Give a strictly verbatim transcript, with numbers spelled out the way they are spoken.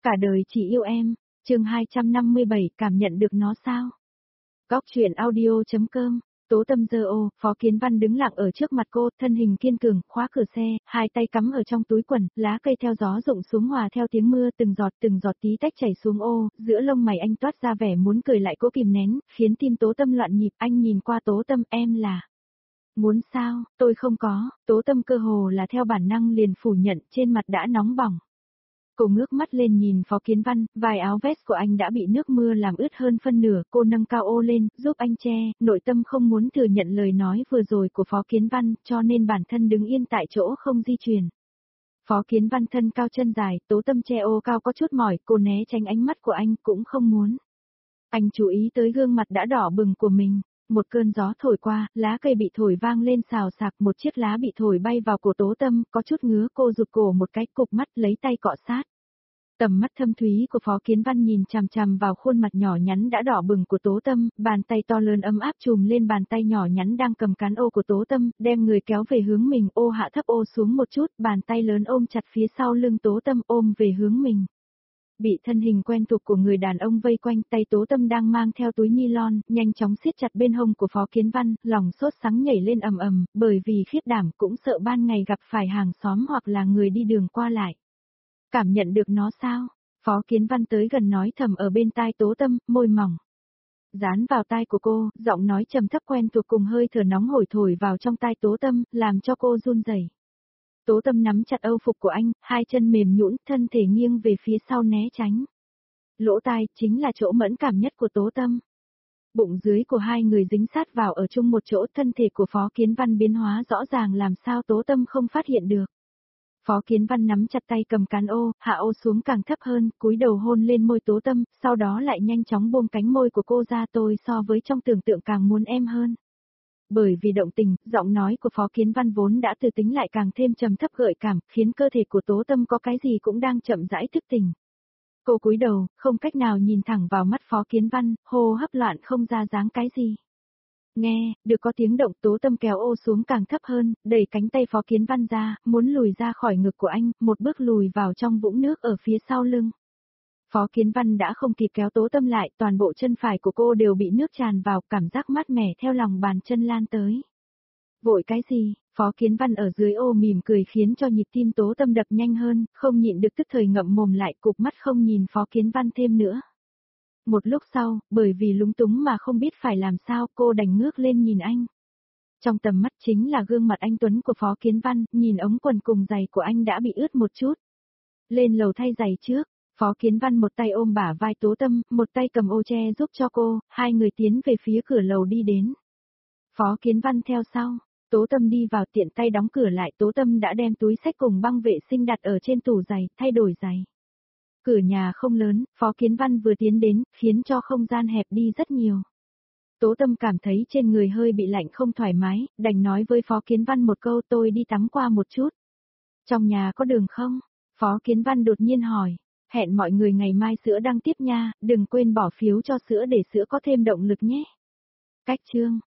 Cả đời chỉ yêu em, chương hai trăm năm mươi bảy, cảm nhận được nó sao? Góc truyện audio.com, Tố Tâm giơ ô, Phó Kiến Văn đứng lặng ở trước mặt cô, thân hình kiên cường, khóa cửa xe, hai tay cắm ở trong túi quần, lá cây theo gió rụng xuống hòa theo tiếng mưa từng giọt từng giọt tí tách chảy xuống ô, giữa lông mày anh toát ra vẻ muốn cười lại cố kìm nén, khiến tim Tố Tâm loạn nhịp, anh nhìn qua Tố Tâm, em là... Muốn sao, tôi không có, Tố Tâm cơ hồ là theo bản năng liền phủ nhận, trên mặt đã nóng bỏng. Cô ngước mắt lên nhìn Phó Kiến Văn, vài áo vest của anh đã bị nước mưa làm ướt hơn phân nửa, cô nâng cao ô lên, giúp anh che, nội tâm không muốn thừa nhận lời nói vừa rồi của Phó Kiến Văn, cho nên bản thân đứng yên tại chỗ không di chuyển. Phó Kiến Văn thân cao chân dài, Tố Tâm che ô cao có chút mỏi, cô né tránh ánh mắt của anh cũng không muốn. Anh chú ý tới gương mặt đã đỏ bừng của mình. Một cơn gió thổi qua, lá cây bị thổi vang lên xào xạc, một chiếc lá bị thổi bay vào cổ Tố Tâm, có chút ngứa, cô rụt cổ một cái, cụp mắt lấy tay cọ sát. Tầm mắt thâm thúy của Phó Kiến Văn nhìn chằm chằm vào khuôn mặt nhỏ nhắn đã đỏ bừng của Tố Tâm, bàn tay to lớn ấm áp chùm lên bàn tay nhỏ nhắn đang cầm cán ô của Tố Tâm, đem người kéo về hướng mình, ô hạ thấp ô xuống một chút, bàn tay lớn ôm chặt phía sau lưng Tố Tâm, ôm về hướng mình. Bị thân hình quen thuộc của người đàn ông vây quanh, tay Tố Tâm đang mang theo túi nylon, nhanh chóng siết chặt bên hông của Phó Kiến Văn, lòng sốt sắng nhảy lên ầm ầm, bởi vì khiếp đảm cũng sợ ban ngày gặp phải hàng xóm hoặc là người đi đường qua lại. Cảm nhận được nó sao? Phó Kiến Văn tới gần nói thầm ở bên tai Tố Tâm, môi mỏng. Dán vào tai của cô, giọng nói trầm thấp quen thuộc cùng hơi thở nóng hổi thổi vào trong tai Tố Tâm, làm cho cô run rẩy. Tố Tâm nắm chặt âu phục của anh, hai chân mềm nhũn, thân thể nghiêng về phía sau né tránh. Lỗ tai, chính là chỗ mẫn cảm nhất của Tố Tâm. Bụng dưới của hai người dính sát vào ở chung một chỗ, thân thể của Phó Kiến Văn biến hóa rõ ràng làm sao Tố Tâm không phát hiện được. Phó Kiến Văn nắm chặt tay cầm cán ô, hạ ô xuống càng thấp hơn, cúi đầu hôn lên môi Tố Tâm, sau đó lại nhanh chóng buông cánh môi của cô ra, tôi so với trong tưởng tượng càng muốn em hơn. Bởi vì động tình, giọng nói của Phó Kiến Văn vốn đã từ tính lại càng thêm trầm thấp gợi cảm, khiến cơ thể của Tố Tâm có cái gì cũng đang chậm rãi thức tỉnh. Cô cúi đầu, không cách nào nhìn thẳng vào mắt Phó Kiến Văn, hô hấp loạn không ra dáng cái gì. Nghe, được có tiếng động, Tố Tâm kéo ô xuống càng thấp hơn, đẩy cánh tay Phó Kiến Văn ra, muốn lùi ra khỏi ngực của anh, một bước lùi vào trong vũng nước ở phía sau lưng. Phó Kiến Văn đã không kịp kéo Tố Tâm lại, toàn bộ chân phải của cô đều bị nước tràn vào, cảm giác mát mẻ theo lòng bàn chân lan tới. Vội cái gì? Phó Kiến Văn ở dưới ô mỉm cười khiến cho nhịp tim Tố Tâm đập nhanh hơn, không nhịn được tức thời ngậm mồm lại, cụp mắt không nhìn Phó Kiến Văn thêm nữa. Một lúc sau, bởi vì lúng túng mà không biết phải làm sao, cô đành ngước lên nhìn anh. Trong tầm mắt chính là gương mặt anh tuấn của Phó Kiến Văn, nhìn ống quần cùng giày của anh đã bị ướt một chút. Lên lầu thay giày trước, Phó Kiến Văn một tay ôm bả vai Tố Tâm, một tay cầm ô che giúp cho cô, hai người tiến về phía cửa lầu đi đến. Phó Kiến Văn theo sau, Tố Tâm đi vào tiện tay đóng cửa lại, Tố Tâm đã đem túi xách cùng băng vệ sinh đặt ở trên tủ giày, thay đổi giày. Cửa nhà không lớn, Phó Kiến Văn vừa tiến đến, khiến cho không gian hẹp đi rất nhiều. Tố Tâm cảm thấy trên người hơi bị lạnh không thoải mái, đành nói với Phó Kiến Văn một câu, tôi đi tắm qua một chút. Trong nhà có đường không? Phó Kiến Văn đột nhiên hỏi. Hẹn mọi người ngày mai sữa đăng tiếp nha, đừng quên bỏ phiếu cho sữa để sữa có thêm động lực nhé. Cách chương.